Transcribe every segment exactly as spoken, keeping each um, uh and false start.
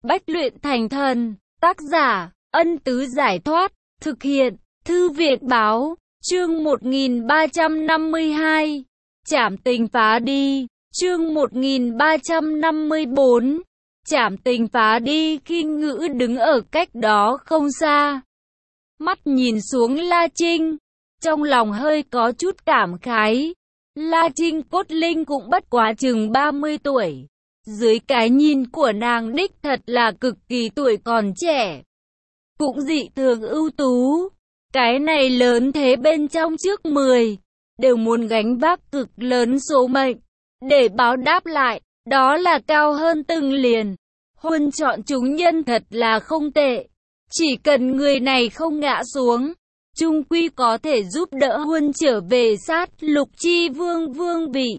Bách luyện thành thần, tác giả, Ân Tứ Giải Thoát, thực hiện, Thư viện Báo, chương một nghìn ba trăm năm mươi hai, Trảm Tình Phá Đi, chương một nghìn ba trăm năm mươi bốn, Trảm Tình Phá Đi. Khinh Ngữ đứng ở cách đó không xa, mắt nhìn xuống La Trinh, trong lòng hơi có chút cảm khái. La Trinh cốt linh cũng bất quá chừng ba mươi tuổi. Dưới cái nhìn của nàng đích thật là cực kỳ tuổi còn trẻ, cũng dị thường ưu tú. Cái này lớn thế bên trong trước mười, đều muốn gánh vác cực lớn số mệnh, để báo đáp lại, đó là cao hơn từng liền. Huân chọn chúng nhân thật là không tệ, chỉ cần người này không ngã xuống, chung quy có thể giúp đỡ Huân trở về sát lục chi vương vương vị.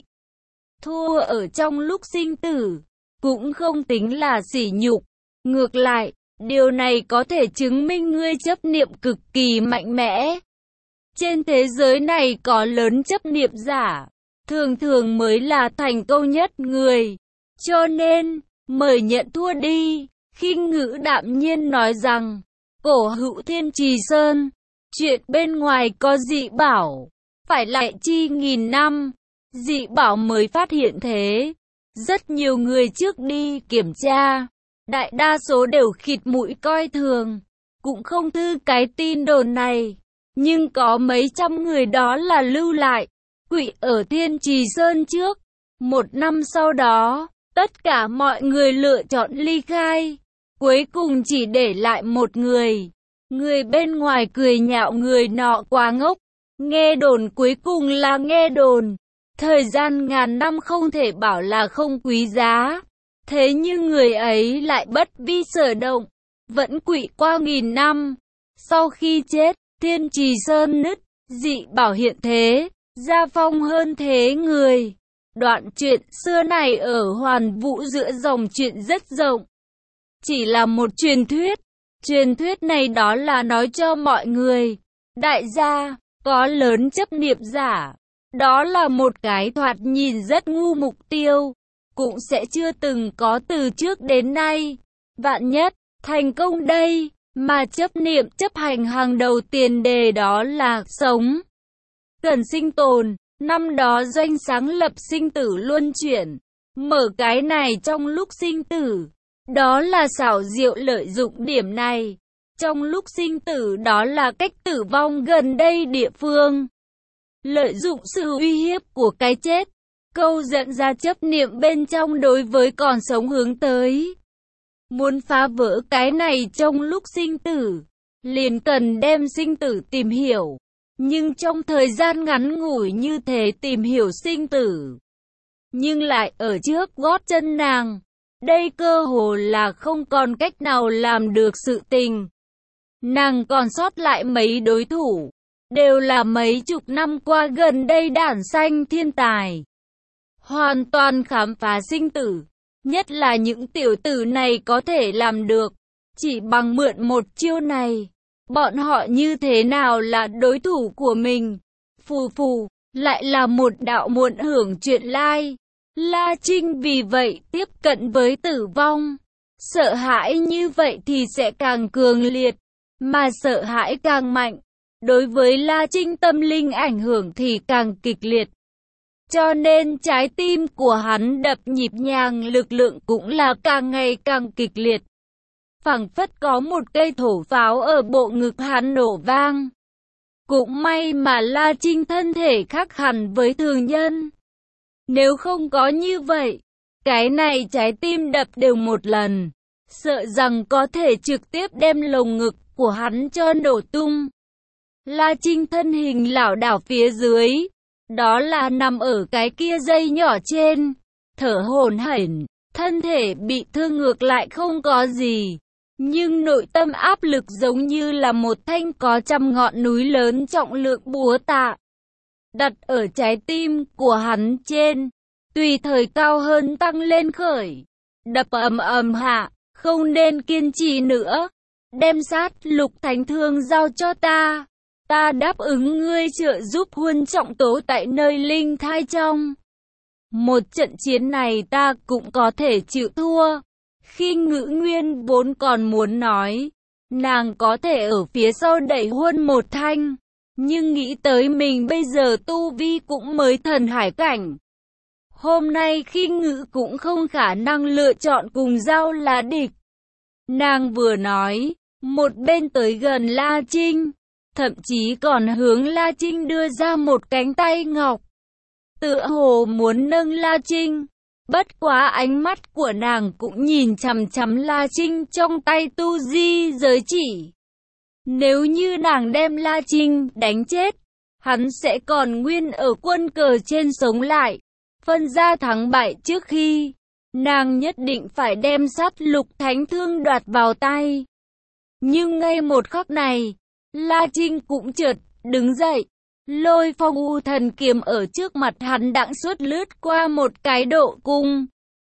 Thua ở trong lúc sinh tử, cũng không tính là sỉ nhục. Ngược lại, điều này có thể chứng minh ngươi chấp niệm cực kỳ mạnh mẽ. Trên thế giới này có lớn chấp niệm giả, thường thường mới là thành công nhất người. Cho nên, mời nhận thua đi. Khinh Ngữ đạm nhiên nói rằng, Cổ Hữu Thiên Trì Sơn, chuyện bên ngoài có dị bảo, phải lại chi nghìn năm, dị bảo mới phát hiện thế. Rất nhiều người trước đi kiểm tra, đại đa số đều khịt mũi coi thường, cũng không thư cái tin đồn này. Nhưng có mấy trăm người đó là lưu lại, quỵ ở Thiên Trì Sơn trước. Một năm sau đó, tất cả mọi người lựa chọn ly khai, cuối cùng chỉ để lại một người. Người bên ngoài cười nhạo người nọ quá ngốc, nghe đồn cuối cùng là nghe đồn. Thời gian ngàn năm không thể bảo là không quý giá, thế nhưng người ấy lại bất vi sở động, vẫn quỵ qua nghìn năm. Sau khi chết, Thiên Trì Sơn nứt, dị bảo hiện thế, gia phong hơn thế người. Đoạn chuyện xưa này ở Hoàn Vũ giữa dòng chuyện rất rộng, chỉ là một truyền thuyết. Truyền thuyết này đó là nói cho mọi người, đại gia, có lớn chấp niệm giả, đó là một cái thoạt nhìn rất ngu mục tiêu, cũng sẽ chưa từng có từ trước đến nay. Vạn nhất, thành công đây, mà chấp niệm chấp hành hàng đầu tiền đề đó là sống, cần sinh tồn. Năm đó Doanh sáng lập sinh tử luân chuyển, mở cái này trong lúc sinh tử, đó là xảo diệu lợi dụng điểm này. Trong lúc sinh tử đó là cách tử vong gần đây địa phương, lợi dụng sự uy hiếp của cái chết, câu dẫn ra chấp niệm bên trong đối với còn sống hướng tới. Muốn phá vỡ cái này trong lúc sinh tử, liền cần đem sinh tử tìm hiểu. Nhưng trong thời gian ngắn ngủi như thế tìm hiểu sinh tử, nhưng lại ở trước gót chân nàng, đây cơ hồ là không còn cách nào làm được sự tình. Nàng còn sót lại mấy đối thủ, đều là mấy chục năm qua gần đây đản sanh thiên tài, hoàn toàn khám phá sinh tử. Nhất là những tiểu tử này có thể làm được, chỉ bằng mượn một chiêu này, bọn họ như thế nào là đối thủ của mình. Phù phù, lại là một đạo muộn hưởng chuyện lai. La Trinh vì vậy tiếp cận với tử vong. Sợ hãi như vậy thì sẽ càng cường liệt, mà sợ hãi càng mạnh, đối với La Trinh tâm linh ảnh hưởng thì càng kịch liệt. Cho nên trái tim của hắn đập nhịp nhàng, lực lượng cũng là càng ngày càng kịch liệt. Phảng phất có một cây thổ pháo ở bộ ngực hắn nổ vang. Cũng may mà La Trinh thân thể khác hẳn với thường nhân. Nếu không có như vậy, cái này trái tim đập đều một lần, sợ rằng có thể trực tiếp đem lồng ngực của hắn cho nổ tung. La Trinh thân hình lảo đảo phía dưới, đó là nằm ở cái kia dây nhỏ trên, thở hổn hển, thân thể bị thương ngược lại không có gì, nhưng nội tâm áp lực giống như là một thanh có trăm ngọn núi lớn trọng lượng búa tạ, đặt ở trái tim của hắn trên, tùy thời cao hơn tăng lên khởi, đập ầm ầm hạ, không nên kiên trì nữa, đem sát lục thánh thương giao cho ta, ta đáp ứng ngươi trợ giúp Huân trọng tố tại nơi linh thai trong. Một trận chiến này ta cũng có thể chịu thua. Khi Ngữ nguyên vốn còn muốn nói, nàng có thể ở phía sau đẩy Huân một thanh, nhưng nghĩ tới mình bây giờ tu vi cũng mới thần hải cảnh. Hôm nay Khi Ngữ cũng không khả năng lựa chọn cùng Giao là địch. Nàng vừa nói, một bên tới gần La Trinh, thậm chí còn hướng La Trinh đưa ra một cánh tay ngọc, tựa hồ muốn nâng La Trinh. Bất quá ánh mắt của nàng cũng nhìn chằm chằm La Trinh trong tay tu di giới chỉ. Nếu như nàng đem La Trinh đánh chết, hắn sẽ còn nguyên ở quân cờ trên sống lại, phân ra thắng bại trước khi. Nàng nhất định phải đem sát lục thánh thương đoạt vào tay. Nhưng ngay một khắc này, La Trinh cũng chợt đứng dậy, Lôi Phong U Thần Kiếm ở trước mặt hắn đãng suốt lướt qua một cái độ cung.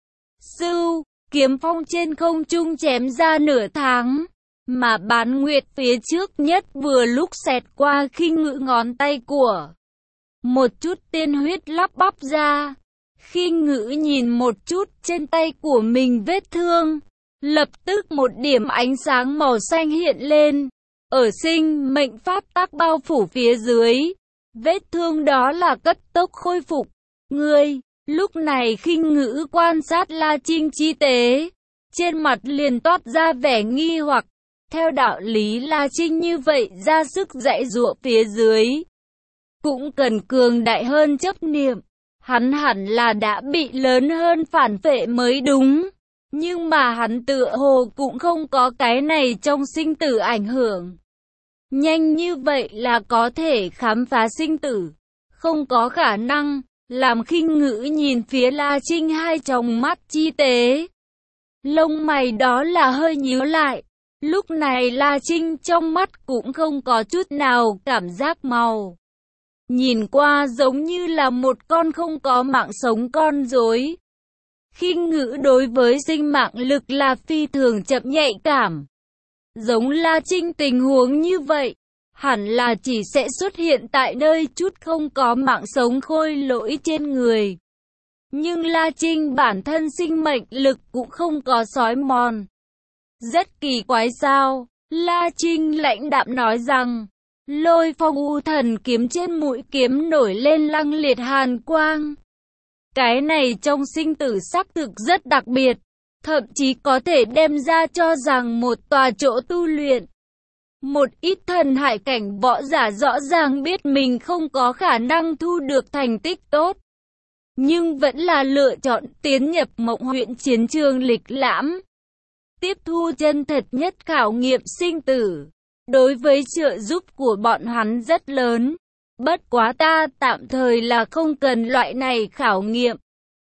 Sưu, kiếm phong trên không trung chém ra nửa tháng, mà Bán Nguyệt phía trước nhất vừa lúc xẹt qua Khi Ngữ ngón tay của. Một chút tiên huyết lắp bắp ra. Khi Ngữ nhìn một chút trên tay của mình vết thương, lập tức một điểm ánh sáng màu xanh hiện lên. Ở sinh mệnh pháp tắc bao phủ phía dưới, vết thương đó là cấp tốc khôi phục. Ngươi, lúc này Khi Ngữ quan sát La Trinh chi tế, trên mặt liền toát ra vẻ nghi hoặc. Theo đạo lý La Trinh như vậy ra sức dạy dụa phía dưới, cũng cần cường đại hơn chấp niệm. Hắn hẳn là đã bị lớn hơn phản phệ mới đúng. Nhưng mà hắn tựa hồ cũng không có cái này trong sinh tử ảnh hưởng. Nhanh như vậy là có thể khám phá sinh tử. Không có khả năng. Làm Khi Ngữ nhìn phía La Trinh hai tròng mắt chi tế. Lông mày đó là hơi nhíu lại. Lúc này La Trinh trong mắt cũng không có chút nào cảm giác màu. Nhìn qua giống như là một con không có mạng sống con rối. Khi Ngữ đối với sinh mạng lực là phi thường chậm nhạy cảm. Giống La Trinh tình huống như vậy, hẳn là chỉ sẽ xuất hiện tại nơi chút không có mạng sống khôi lỗi trên người. Nhưng La Trinh bản thân sinh mệnh lực cũng không có xói mòn. Rất kỳ quái sao? La Trinh lãnh đạm nói rằng, Lôi Phong U Thần Kiếm trên mũi kiếm nổi lên lăng liệt hàn quang. Cái này trong sinh tử xác thực rất đặc biệt, thậm chí có thể đem ra cho rằng một tòa chỗ tu luyện. Một ít thần hải cảnh võ giả rõ ràng biết mình không có khả năng thu được thành tích tốt, nhưng vẫn là lựa chọn tiến nhập Mộng Huyễn chiến trường lịch lãm, tiếp thu chân thật nhất khảo nghiệm sinh tử. Đối với trợ giúp của bọn hắn rất lớn. Bất quá ta tạm thời là không cần loại này khảo nghiệm.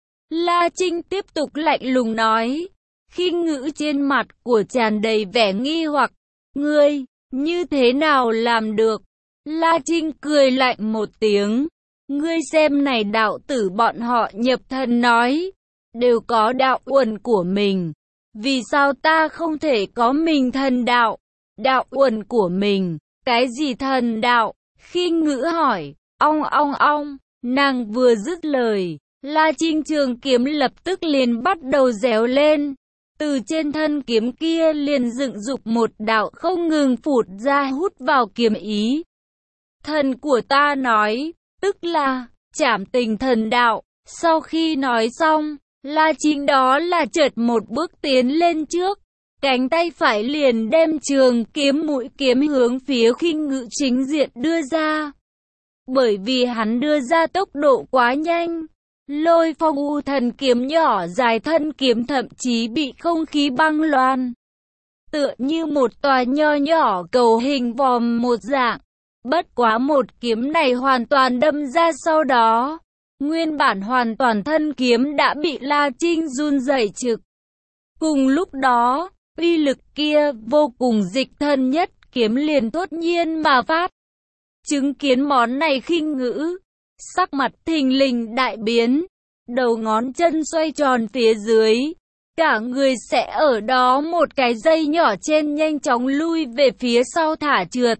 La Trinh tiếp tục lạnh lùng nói. Khi Ngữ trên mặt của tràn đầy vẻ nghi hoặc. Ngươi, như thế nào làm được? La Trinh cười lạnh một tiếng. Ngươi xem này đạo tử bọn họ nhập thần nói. Đều có đạo uẩn của mình. Vì sao ta không thể có mình thần đạo? Đạo uẩn của mình, cái gì thần đạo? Khi Ngữ hỏi, ong ong ong, nàng vừa dứt lời, La Trinh trường kiếm lập tức liền bắt đầu réo lên. Từ trên thân kiếm kia liền dựng dục một đạo không ngừng phụt ra hút vào kiếm ý. Thần của ta nói, tức là, trảm tình thần đạo. Sau khi nói xong, La Trinh đó là chợt một bước tiến lên trước. Cánh tay phải liền đem trường kiếm mũi kiếm hướng phía Khi Ngữ chính diện đưa ra. Bởi vì hắn đưa ra tốc độ quá nhanh, Lôi Phong U Thần Kiếm nhỏ dài thân kiếm thậm chí bị không khí băng loan. Tựa như một tòa nho nhỏ cầu hình vòm một dạng. Bất quá một kiếm này hoàn toàn đâm ra sau đó. Nguyên bản hoàn toàn thân kiếm đã bị La Trinh run rẩy trực. Cùng lúc đó, uy lực kia vô cùng dịch thân nhất kiếm liền thốt nhiên mà phát. Chứng kiến món này Khi Ngữ, sắc mặt thình lình đại biến, đầu ngón chân xoay tròn phía dưới, cả người sẽ ở đó một cái dây nhỏ trên nhanh chóng lui về phía sau thả trượt.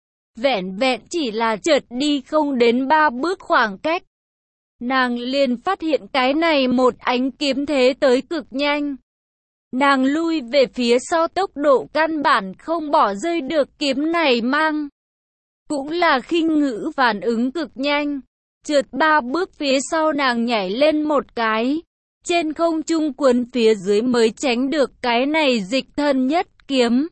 Vẻn vẹn chỉ là trượt đi không đến ba bước khoảng cách. Nàng liền phát hiện cái này một ánh kiếm thế tới cực nhanh. Nàng lui về phía sau, tốc độ căn bản không bỏ rơi được kiếm này mang. Cũng là khinh ngữ phản ứng cực nhanh. Trượt ba bước phía sau nàng nhảy lên một cái. Trên không trung cuốn phía dưới mới tránh được cái này dịch thân nhất kiếm.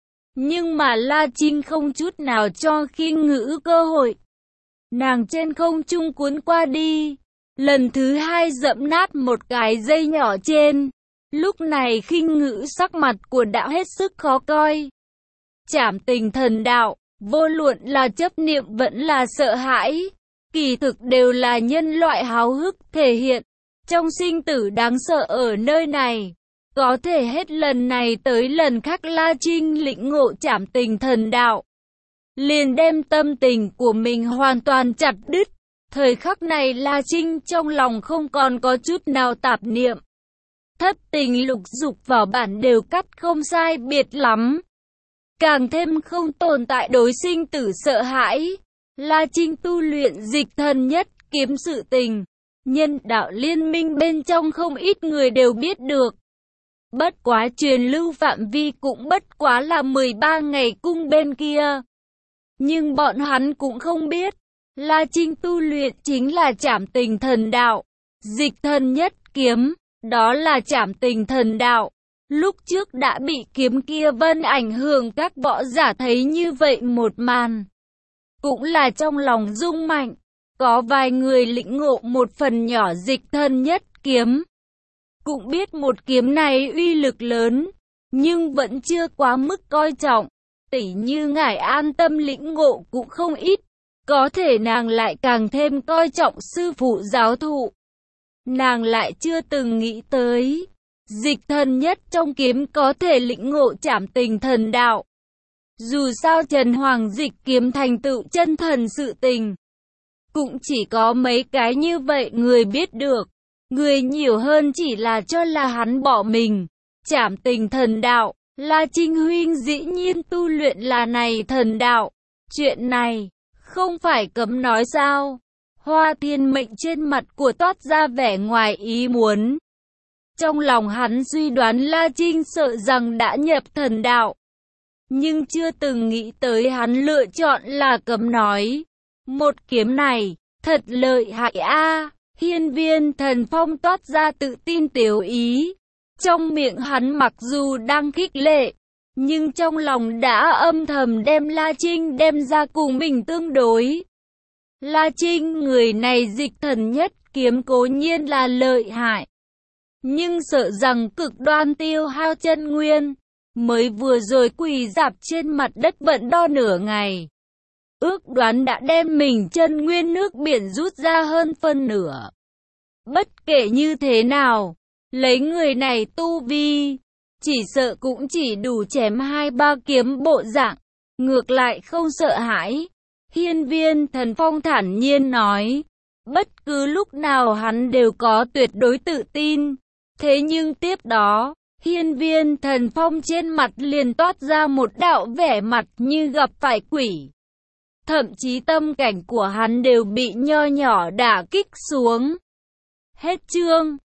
Nhưng mà La Trinh không chút nào cho khinh ngữ cơ hội. Nàng trên không trung cuốn qua đi. Lần thứ hai dẫm nát một cái dây nhỏ trên. Lúc này khinh ngữ sắc mặt của đã hết sức khó coi. Trảm tình thần đạo, vô luận là chấp niệm vẫn là sợ hãi, kỳ thực đều là nhân loại háo hức thể hiện. Trong sinh tử đáng sợ ở nơi này, có thể hết lần này tới lần khác La Trinh lĩnh ngộ trảm tình thần đạo. Liền đem tâm tình của mình hoàn toàn chặt đứt. Thời khắc này La Trinh trong lòng không còn có chút nào tạp niệm. Thất tình lục dục vào bản đều cắt không sai biệt lắm. Càng thêm không tồn tại đối sinh tử sợ hãi. La Trinh tu luyện dịch thần nhất kiếm sự tình. Nhân đạo liên minh bên trong không ít người đều biết được. Bất quá truyền lưu phạm vi cũng bất quá là mười ba ngày cung bên kia. Nhưng bọn hắn cũng không biết. La Trinh tu luyện chính là trảm tình thần đạo. Dịch thần nhất kiếm. Đó là trảm tình thần đạo. Lúc trước đã bị kiếm kia vân ảnh hưởng, các võ giả thấy như vậy một màn. Cũng là trong lòng rung mạnh. Có vài người lĩnh ngộ một phần nhỏ dịch thân nhất kiếm. Cũng biết một kiếm này uy lực lớn. Nhưng vẫn chưa quá mức coi trọng. Tỉ như Ngải An Tâm lĩnh ngộ cũng không ít. Có thể nàng lại càng thêm coi trọng sư phụ giáo thụ. Nàng lại chưa từng nghĩ tới. Dịch thần nhất trong kiếm có thể lĩnh ngộ trảm tình thần đạo. Dù sao Trần Hoàng dịch kiếm thành tựu chân thần sự tình. Cũng chỉ có mấy cái như vậy người biết được. Người nhiều hơn chỉ là cho là hắn bỏ mình. Trảm tình thần đạo. La Trinh huynh dĩ nhiên tu luyện là này thần đạo. Chuyện này không phải cấm nói sao? Hoa Thiên Mệnh trên mặt của toát ra vẻ ngoài ý muốn. Trong lòng hắn suy đoán La Trinh sợ rằng đã nhập thần đạo. Nhưng chưa từng nghĩ tới hắn lựa chọn là cấm nói. Một kiếm này, thật lợi hại a. Hiên Viên Thần Phong toát ra tự tin tiểu ý. Trong miệng hắn mặc dù đang khích lệ, nhưng trong lòng đã âm thầm đem La Trinh đem ra cùng mình tương đối. La Trinh người này dịch thần nhất kiếm cố nhiên là lợi hại. Nhưng sợ rằng cực đoan tiêu hao chân nguyên. Mới vừa rồi quỳ dạp trên mặt đất vận đo nửa ngày. Ước đoán đã đem mình chân nguyên nước biển rút ra hơn phân nửa. Bất kể như thế nào, lấy người này tu vi, chỉ sợ cũng chỉ đủ chém hai ba kiếm bộ dạng. Ngược lại không sợ hãi. Hiên Viên Thần Phong thản nhiên nói. Bất cứ lúc nào hắn đều có tuyệt đối tự tin. Thế nhưng tiếp đó, Hiên Viên Thần Phong trên mặt liền toát ra một đạo vẻ mặt như gặp phải quỷ. Thậm chí tâm cảnh của hắn đều bị nho nhỏ đả kích xuống. Hết chương.